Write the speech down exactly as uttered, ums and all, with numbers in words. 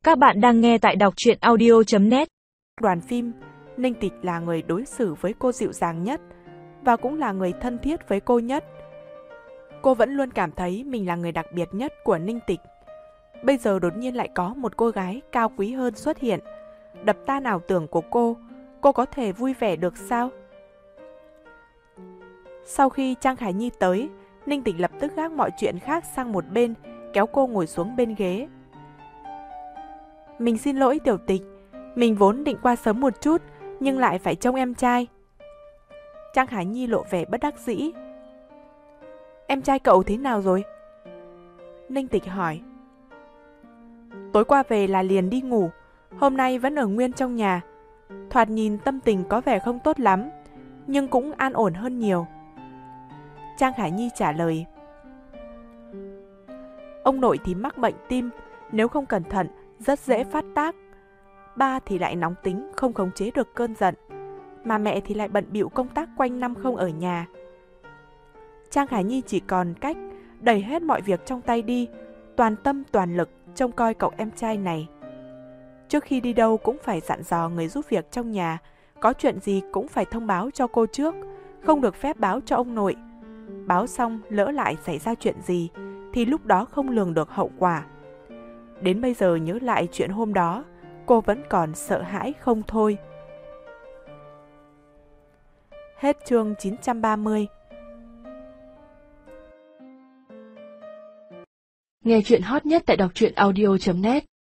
Các bạn đang nghe tại đọc truyện audio chấm net. Đoàn phim, Ninh Tịch là người đối xử với cô dịu dàng nhất và cũng là người thân thiết với cô nhất. Cô vẫn luôn cảm thấy mình là người đặc biệt nhất của Ninh Tịch. Bây giờ đột nhiên lại có một cô gái cao quý hơn xuất hiện, đập tan ảo tưởng của cô. Cô có thể vui vẻ được sao? Sau khi Trang Khải Nhi tới, Ninh Tịch lập tức gác mọi chuyện khác sang một bên, kéo cô ngồi xuống bên ghế. Mình xin lỗi Tiểu Tịch, mình vốn định qua sớm một chút, nhưng lại phải trông em trai. Trang Khải Nhi lộ vẻ bất đắc dĩ. Em trai cậu thế nào rồi? Ninh Tịch hỏi. Tối qua về là liền đi ngủ, hôm nay vẫn ở nguyên trong nhà. Thoạt nhìn tâm tình có vẻ không tốt lắm, nhưng cũng an ổn hơn nhiều. Trang Khải Nhi trả lời. Ông nội thì mắc bệnh tim, nếu không cẩn thận rất dễ phát tác. Ba thì lại nóng tính, không khống chế được cơn giận. Mà mẹ thì lại bận bịu công tác quanh năm không ở nhà. Trang Khải Nhi chỉ còn cách đẩy hết mọi việc trong tay đi, toàn tâm toàn lực trông coi cậu em trai này. Trước khi đi đâu cũng phải dặn dò người giúp việc trong nhà, có chuyện gì cũng phải thông báo cho cô trước, không được phép báo cho ông nội. Báo xong lỡ lại xảy ra chuyện gì thì lúc đó không lường được hậu quả. Đến bây giờ nhớ lại chuyện hôm đó, cô vẫn còn sợ hãi không thôi. Hết chương chín trăm ba mươi. Nghe chuyện hot nhất tại đọc truyện audio chấm net.